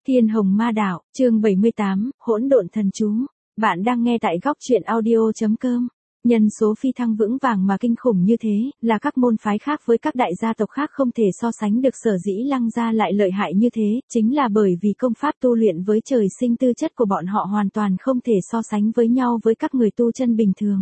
Thiên Hồng Ma Đạo, chương 78, Hỗn Độn Thần Chú. Bạn đang nghe tại góc truyện audio.com. Nhân số phi thăng vững vàng mà kinh khủng như thế, là các môn phái khác với các đại gia tộc khác không thể so sánh được. Sở dĩ Lăng gia lại lợi hại như thế, chính là bởi vì công pháp tu luyện với trời sinh tư chất của bọn họ hoàn toàn không thể so sánh với nhau với các người tu chân bình thường.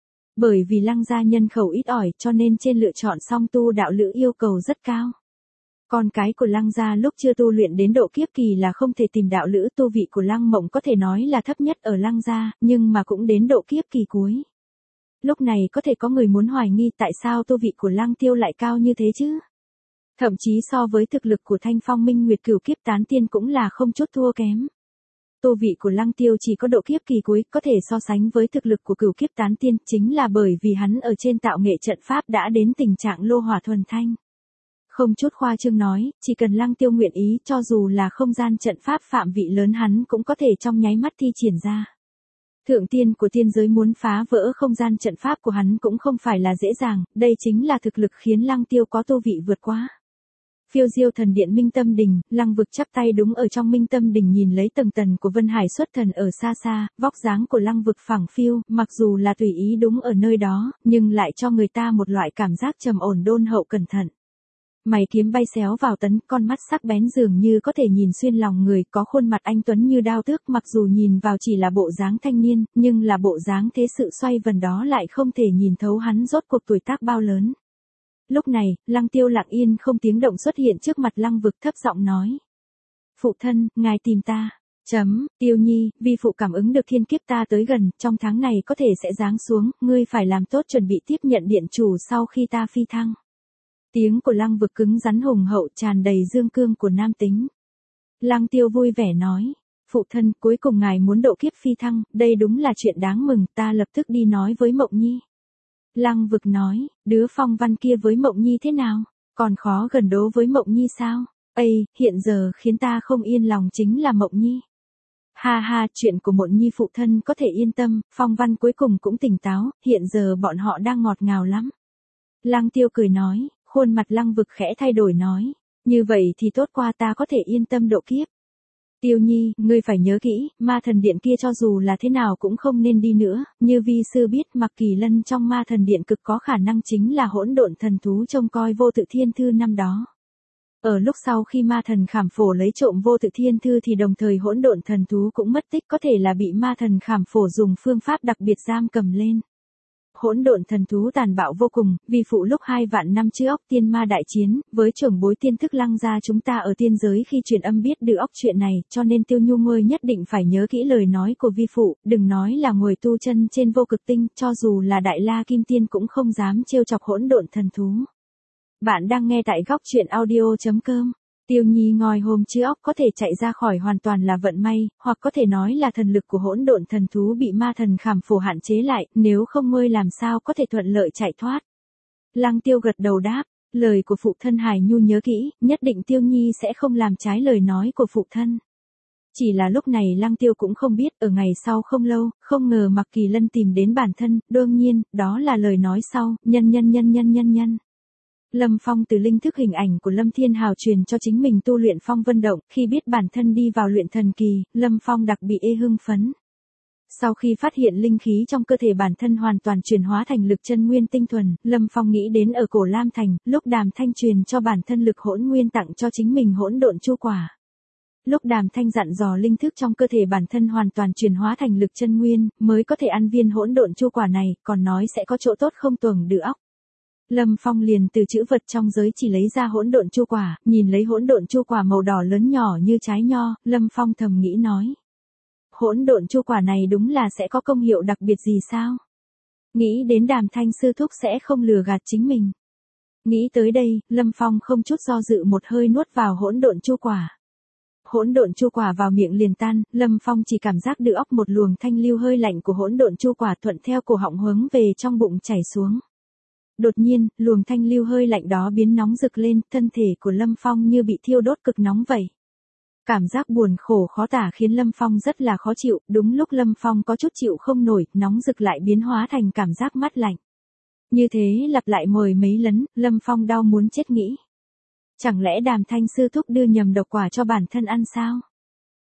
Bởi vì Lăng gia nhân khẩu ít ỏi cho nên trên lựa chọn song tu đạo lữ yêu cầu rất cao. Con cái của Lăng gia lúc chưa tu luyện đến độ kiếp kỳ là không thể tìm đạo lữ. Tu vị của Lăng Mộng có thể nói là thấp nhất ở Lăng gia, nhưng mà cũng đến độ kiếp kỳ cuối. Lúc này có thể có người muốn hoài nghi tại sao tu vị của Lăng Tiêu lại cao như thế chứ? Thậm chí so với thực lực của Thanh Phong Minh Nguyệt Cửu Kiếp Tán Tiên cũng là không chút thua kém. Tu vị của Lăng Tiêu chỉ có độ kiếp kỳ cuối, có thể so sánh với thực lực của Cửu Kiếp Tán Tiên, chính là bởi vì hắn ở trên tạo nghệ trận pháp đã đến tình trạng lô hỏa thuần thanh. Không chút khoa trương nói, chỉ cần Lăng Tiêu nguyện ý, cho dù là không gian trận pháp phạm vị lớn hắn cũng có thể trong nháy mắt thi triển ra. Thượng tiên của tiên giới muốn phá vỡ không gian trận pháp của hắn cũng không phải là dễ dàng, đây chính là thực lực khiến Lăng Tiêu có tu vị vượt quá. Phiêu diêu thần điện Minh Tâm Đình, Lăng Vực chắp tay đúng ở trong Minh Tâm Đình nhìn lấy tầng tầng của Vân Hải xuất thần ở xa xa, vóc dáng của Lăng Vực phẳng phiêu, mặc dù là tùy ý đúng ở nơi đó, nhưng lại cho người ta một loại cảm giác trầm ổn đôn hậu cẩn thận. Mày kiếm bay xéo vào tấn, con mắt sắc bén dường như có thể nhìn xuyên lòng người, có khuôn mặt anh tuấn như đao tước, mặc dù nhìn vào chỉ là bộ dáng thanh niên, nhưng là bộ dáng thế sự xoay vần đó lại không thể nhìn thấu hắn rốt cuộc tuổi tác bao lớn. Lúc này, Lăng Tiêu lặng yên không tiếng động xuất hiện trước mặt Lăng Vực, thấp giọng nói: "Phụ thân, ngài tìm ta." Tiêu Nhi, vi phụ cảm ứng được thiên kiếp ta tới gần, trong tháng này có thể sẽ giáng xuống, ngươi phải làm tốt chuẩn bị tiếp nhận điện chủ sau khi ta phi thăng. Tiếng của Lăng Vực cứng rắn hùng hậu, tràn đầy dương cương của nam tính. Lăng Tiêu vui vẻ nói: "Phụ thân, cuối cùng ngài muốn độ kiếp phi thăng, đây đúng là chuyện đáng mừng, ta lập tức đi nói với Mộng Nhi." Lăng Vực nói: "Đứa Phong Văn kia với Mộng Nhi thế nào? Còn khó gần đố với Mộng Nhi sao?" Hiện giờ khiến ta không yên lòng chính là Mộng Nhi. Ha ha, chuyện của Mộng Nhi phụ thân có thể yên tâm, Phong Văn cuối cùng cũng tỉnh táo, hiện giờ bọn họ đang ngọt ngào lắm. Lăng Tiêu cười nói. Khuôn mặt Lăng Vực khẽ thay đổi nói: "Như vậy thì tốt qua, ta có thể yên tâm độ kiếp. Tiêu Nhi, ngươi phải nhớ kỹ, ma thần điện kia cho dù là thế nào cũng không nên đi nữa, như vi sư biết Mặc Kỳ Lân trong ma thần điện cực có khả năng chính là hỗn độn thần thú trông coi vô tự thiên thư năm đó. Ở lúc sau khi ma thần Khảm Phổ lấy trộm vô tự thiên thư thì đồng thời hỗn độn thần thú cũng mất tích, có thể là bị ma thần Khảm Phổ dùng phương pháp đặc biệt giam cầm lên. Hỗn độn thần thú tàn bạo vô cùng, vi phụ lúc 2 vạn năm trước óc tiên ma đại chiến, với trưởng bối tiên thức Lăng gia chúng ta ở tiên giới khi truyền âm biết được óc chuyện này, cho nên Tiêu Nhu ngươi nhất định phải nhớ kỹ lời nói của vi phụ, đừng nói là ngồi tu chân trên vô cực tinh, cho dù là đại la kim tiên cũng không dám trêu chọc hỗn độn thần thú." Bạn đang nghe tại góc truyện audio.com. Tiêu Nhi ngòi hôm chứ óc có thể chạy ra khỏi hoàn toàn là vận may, hoặc có thể nói là thần lực của hỗn độn thần thú bị ma thần Khảm Phổ hạn chế lại, nếu không ngươi làm sao có thể thuận lợi chạy thoát. Lăng Tiêu gật đầu đáp, lời của phụ thân Hải Nhu nhớ kỹ, nhất định Tiêu Nhi sẽ không làm trái lời nói của phụ thân. Chỉ là lúc này Lăng Tiêu cũng không biết, ở ngày sau không lâu, không ngờ Mặc Kỳ Lân tìm đến bản thân, đương nhiên, đó là lời nói sau, nhân. Lâm Phong từ linh thức hình ảnh của Lâm Thiên Hào truyền cho chính mình tu luyện Phong Vân Động, khi biết bản thân đi vào luyện thần kỳ, Lâm Phong đặc biệt hưng phấn. Sau khi phát hiện linh khí trong cơ thể bản thân hoàn toàn chuyển hóa thành lực chân nguyên tinh thuần, Lâm Phong nghĩ đến ở Cổ Lam Thành, lúc Đàm Thanh truyền cho bản thân lực hỗn nguyên tặng cho chính mình hỗn độn chu quả. Lúc Đàm Thanh dặn dò linh thức trong cơ thể bản thân hoàn toàn chuyển hóa thành lực chân nguyên, mới có thể ăn viên hỗn độn chu quả này, còn nói sẽ có chỗ tốt không tuồng được óc. Lâm Phong liền từ chữ vật trong giới chỉ lấy ra hỗn độn chu quả, nhìn lấy hỗn độn chu quả màu đỏ lớn nhỏ như trái nho, Lâm Phong thầm nghĩ nói: hỗn độn chu quả này đúng là sẽ có công hiệu đặc biệt gì sao? Nghĩ đến Đàm Thanh sư thúc sẽ không lừa gạt chính mình. Nghĩ tới đây, Lâm Phong không chút do dự một hơi nuốt vào hỗn độn chu quả. Hỗn độn chu quả vào miệng liền tan, Lâm Phong chỉ cảm giác được óc một luồng thanh lưu hơi lạnh của hỗn độn chu quả thuận theo cổ họng hướng về trong bụng chảy xuống. Đột nhiên, luồng thanh lưu hơi lạnh đó biến nóng rực lên, thân thể của Lâm Phong như bị thiêu đốt cực nóng vậy. Cảm giác buồn khổ khó tả khiến Lâm Phong rất là khó chịu, đúng lúc Lâm Phong có chút chịu không nổi, nóng rực lại biến hóa thành cảm giác mát lạnh. Như thế lặp lại mười mấy lần, Lâm Phong đau muốn chết nghĩ. Chẳng lẽ Đàm Thanh sư thúc đưa nhầm độc quả cho bản thân ăn sao?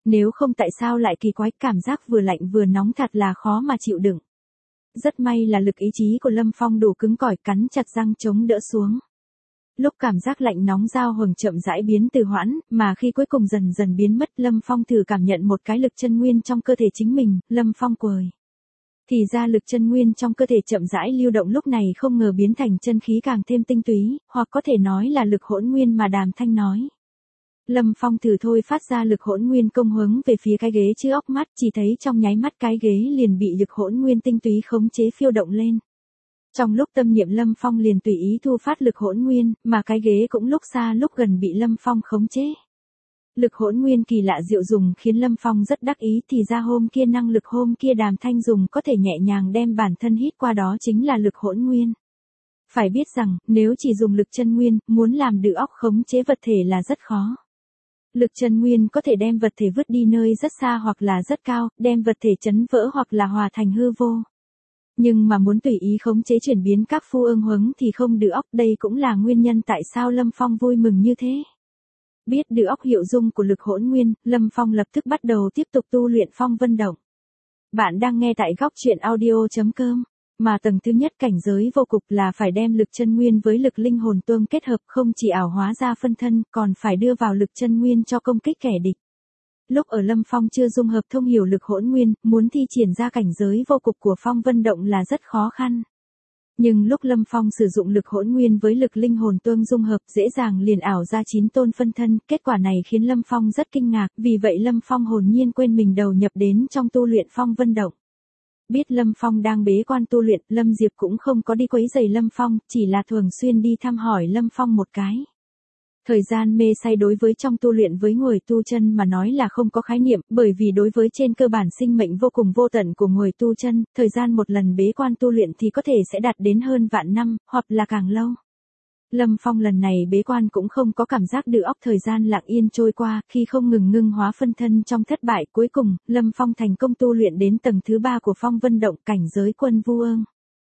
Nếu không tại sao lại kỳ quái, cảm giác vừa lạnh vừa nóng thật là khó mà chịu đựng. Rất may là lực ý chí của Lâm Phong đủ cứng cỏi, cắn chặt răng chống đỡ xuống. Lúc cảm giác lạnh nóng giao hừng chậm rãi biến từ hoãn, mà khi cuối cùng dần dần biến mất, Lâm Phong thử cảm nhận một cái lực chân nguyên trong cơ thể chính mình, Lâm Phong quời. Thì ra lực chân nguyên trong cơ thể chậm rãi lưu động lúc này không ngờ biến thành chân khí càng thêm tinh túy, hoặc có thể nói là lực hỗn nguyên mà Đàm Thanh nói. Lâm Phong thử thôi phát ra lực hỗn nguyên công hướng về phía cái ghế chứ óc mắt, chỉ thấy trong nháy mắt cái ghế liền bị lực hỗn nguyên tinh túy khống chế phiêu động lên. Trong lúc tâm niệm Lâm Phong liền tùy ý thu phát lực hỗn nguyên, mà cái ghế cũng lúc xa lúc gần bị Lâm Phong khống chế. Lực hỗn nguyên kỳ lạ diệu dùng khiến Lâm Phong rất đắc ý, thì ra hôm kia năng lực hôm kia Đàm Thanh dùng có thể nhẹ nhàng đem bản thân hít qua đó chính là lực hỗn nguyên. Phải biết rằng, nếu chỉ dùng lực chân nguyên, muốn làm được óc khống chế vật thể là rất khó. Lực chân nguyên có thể đem vật thể vứt đi nơi rất xa hoặc là rất cao, đem vật thể chấn vỡ hoặc là hòa thành hư vô. Nhưng mà muốn tùy ý khống chế chuyển biến các phu ương huống thì không được óc, đây cũng là nguyên nhân tại sao Lâm Phong vui mừng như thế. Biết được óc hiệu dung của lực hỗn nguyên, Lâm Phong lập tức bắt đầu tiếp tục tu luyện phong vân động. Bạn đang nghe tại góc truyện audio.com. Mà tầng thứ nhất cảnh giới vô cục là phải đem lực chân nguyên với lực linh hồn tương kết hợp, không chỉ ảo hóa ra phân thân, còn phải đưa vào lực chân nguyên cho công kích kẻ địch. Lúc ở Lâm Phong chưa dung hợp thông hiểu lực hỗn nguyên, muốn thi triển ra cảnh giới vô cục của phong vân động là rất khó khăn. Nhưng lúc Lâm Phong sử dụng lực hỗn nguyên với lực linh hồn tương dung hợp, dễ dàng liền ảo ra 9 tôn phân thân, kết quả này khiến Lâm Phong rất kinh ngạc, vì vậy Lâm Phong hồn nhiên quên mình đầu nhập đến trong tu luyện phong vân động. Biết Lâm Phong đang bế quan tu luyện, Lâm Diệp cũng không có đi quấy rầy Lâm Phong, chỉ là thường xuyên đi thăm hỏi Lâm Phong một cái. Thời gian mê say đối với trong tu luyện với người tu chân mà nói là không có khái niệm, bởi vì đối với trên cơ bản sinh mệnh vô cùng vô tận của người tu chân, thời gian một lần bế quan tu luyện thì có thể sẽ đạt đến hơn vạn năm, hoặc là càng lâu. Lâm Phong lần này bế quan cũng không có cảm giác được óc thời gian lặng yên trôi qua, khi không ngừng ngưng hóa phân thân trong thất bại, cuối cùng, Lâm Phong thành công tu luyện đến tầng thứ 3 của phong vân động, cảnh giới quân vu ương.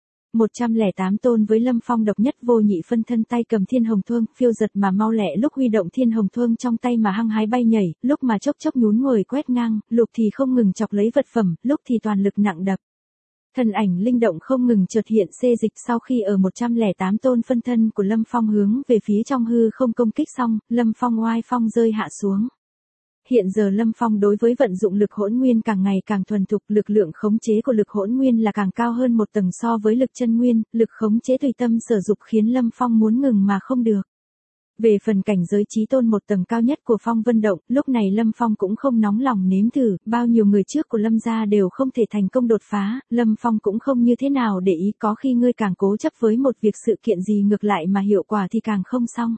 108 tôn với Lâm Phong độc nhất vô nhị phân thân, tay cầm thiên hồng thương, phiêu giật mà mau lẹ, lúc huy động thiên hồng thương trong tay mà hăng hái bay nhảy, lúc mà chốc chốc nhún người quét ngang, lúc thì không ngừng chọc lấy vật phẩm, lúc thì toàn lực nặng đập. Thân ảnh linh động không ngừng chợt hiện xê dịch, sau khi ở 108 tôn phân thân của Lâm Phong hướng về phía trong hư không công kích xong, Lâm Phong oai phong rơi hạ xuống. Hiện giờ Lâm Phong đối với vận dụng lực hỗn nguyên càng ngày càng thuần thục, lực lượng khống chế của lực hỗn nguyên là càng cao hơn một tầng so với lực chân nguyên, lực khống chế tùy tâm sở dục khiến Lâm Phong muốn ngừng mà không được. Về phần cảnh giới chí tôn một tầng cao nhất của phong vân động, lúc này Lâm Phong cũng không nóng lòng nếm thử, bao nhiêu người trước của Lâm gia đều không thể thành công đột phá, Lâm Phong cũng không như thế nào để ý, có khi ngươi càng cố chấp với một việc sự kiện gì ngược lại mà hiệu quả thì càng không xong.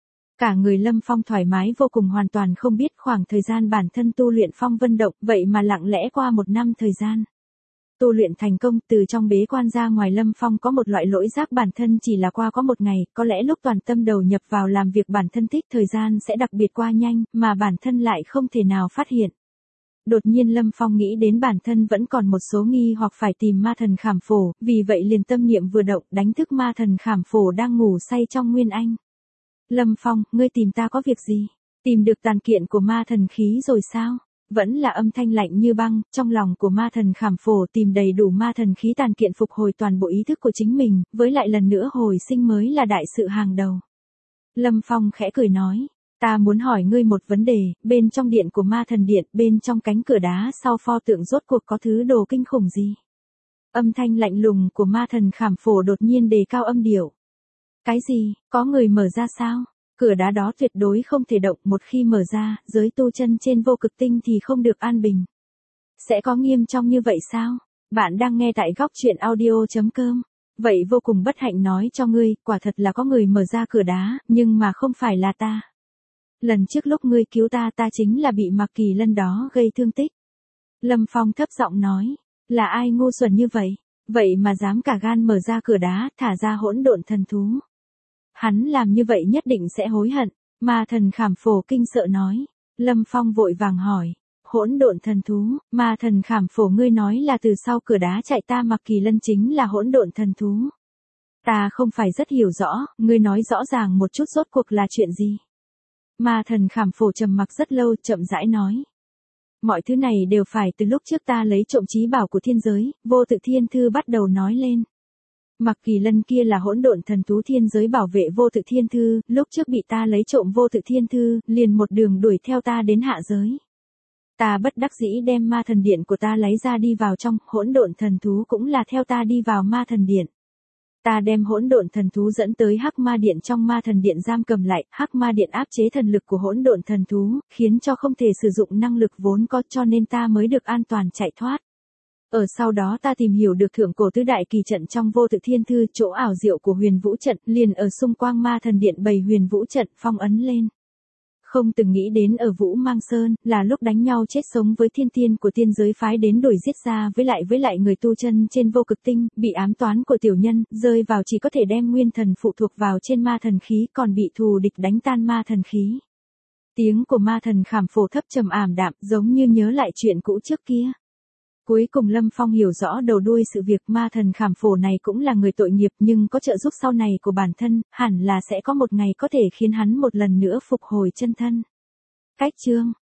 Cả người Lâm Phong thoải mái vô cùng, hoàn toàn không biết khoảng thời gian bản thân tu luyện phong vân động, vậy mà lặng lẽ qua 1 năm thời gian. Tu luyện thành công, từ trong bế quan ra ngoài Lâm Phong có một loại lỗi giác bản thân chỉ là qua có 1 ngày, có lẽ lúc toàn tâm đầu nhập vào làm việc bản thân thích thời gian sẽ đặc biệt qua nhanh, mà bản thân lại không thể nào phát hiện. Đột nhiên Lâm Phong nghĩ đến bản thân vẫn còn một số nghi hoặc phải tìm ma thần Khảm Phổ, vì vậy liền tâm niệm vừa động, đánh thức ma thần Khảm Phổ đang ngủ say trong Nguyên Anh. Lâm Phong, ngươi tìm ta có việc gì? Tìm được tàn kiện của ma thần khí rồi sao? Vẫn là âm thanh lạnh như băng, trong lòng của ma thần Khảm Phổ tìm đầy đủ ma thần khí tàn kiện phục hồi toàn bộ ý thức của chính mình, với lại lần nữa hồi sinh mới là đại sự hàng đầu. Lâm Phong khẽ cười nói, ta muốn hỏi ngươi một vấn đề, bên trong điện của ma thần điện, bên trong cánh cửa đá sau pho tượng rốt cuộc có thứ đồ kinh khủng gì? Âm thanh lạnh lùng của ma thần Khảm Phổ đột nhiên đề cao âm điệu. Cái gì, có người mở ra sao? Cửa đá đó tuyệt đối không thể động, một khi mở ra, giới tu chân trên vô cực tinh thì không được an bình. Sẽ có nghiêm trọng như vậy sao? Bạn đang nghe tại góc truyện audio.com. Vậy vô cùng bất hạnh nói cho ngươi, quả thật là có người mở ra cửa đá, nhưng mà không phải là ta. Lần trước lúc ngươi cứu ta, ta chính là bị Mạc Kỳ Lân đó gây thương tích. Lâm Phong thấp giọng nói, là ai ngu xuẩn như vậy? Vậy mà dám cả gan mở ra cửa đá, thả ra hỗn độn thần thú. Hắn làm như vậy nhất định sẽ hối hận. Ma thần Khảm Phổ kinh sợ nói. Lâm Phong vội vàng hỏi. Hỗn độn thần thú, ma thần Khảm Phổ, ngươi nói là từ sau cửa đá chạy ta Mạc Kỳ Lân chính là hỗn độn thần thú. Ta không phải rất hiểu rõ, ngươi nói rõ ràng một chút rốt cuộc là chuyện gì. Ma thần Khảm Phổ trầm mặc rất lâu, chậm rãi nói. Mọi thứ này đều phải từ lúc trước ta lấy trộm chí bảo của thiên giới, Vô Tự Thiên Thư bắt đầu nói lên. Mặc Kỳ Lân kia là hỗn độn thần thú thiên giới bảo vệ Vô Tự Thiên Thư, lúc trước bị ta lấy trộm Vô Tự Thiên Thư, liền một đường đuổi theo ta đến hạ giới. Ta bất đắc dĩ đem ma thần điện của ta lấy ra đi vào trong, hỗn độn thần thú cũng là theo ta đi vào ma thần điện. Ta đem hỗn độn thần thú dẫn tới Hắc Ma Điện, trong ma thần điện giam cầm lại, Hắc Ma Điện áp chế thần lực của hỗn độn thần thú, khiến cho không thể sử dụng năng lực vốn có, cho nên ta mới được an toàn chạy thoát. Ở sau đó ta tìm hiểu được thượng cổ tứ đại kỳ trận trong Vô Tự Thiên Thư, chỗ ảo diệu của Huyền Vũ trận, liền ở xung quanh ma thần điện bày Huyền Vũ trận phong ấn lên. Không từng nghĩ đến ở Vũ Mang Sơn, là lúc đánh nhau chết sống với thiên tiên của tiên giới phái đến đuổi giết ra với lại người tu chân trên Vô Cực Tinh, bị ám toán của tiểu nhân, rơi vào chỉ có thể đem nguyên thần phụ thuộc vào trên ma thần khí, còn bị thù địch đánh tan ma thần khí. Tiếng của ma thần Khảm Phổ thấp trầm ảm đạm, giống như nhớ lại chuyện cũ trước kia. Cuối cùng Lâm Phong hiểu rõ đầu đuôi sự việc, ma thần Khảm Phổ này cũng là người tội nghiệp, nhưng có trợ giúp sau này của bản thân, hẳn là sẽ có một ngày có thể khiến hắn một lần nữa phục hồi chân thân. Cách chương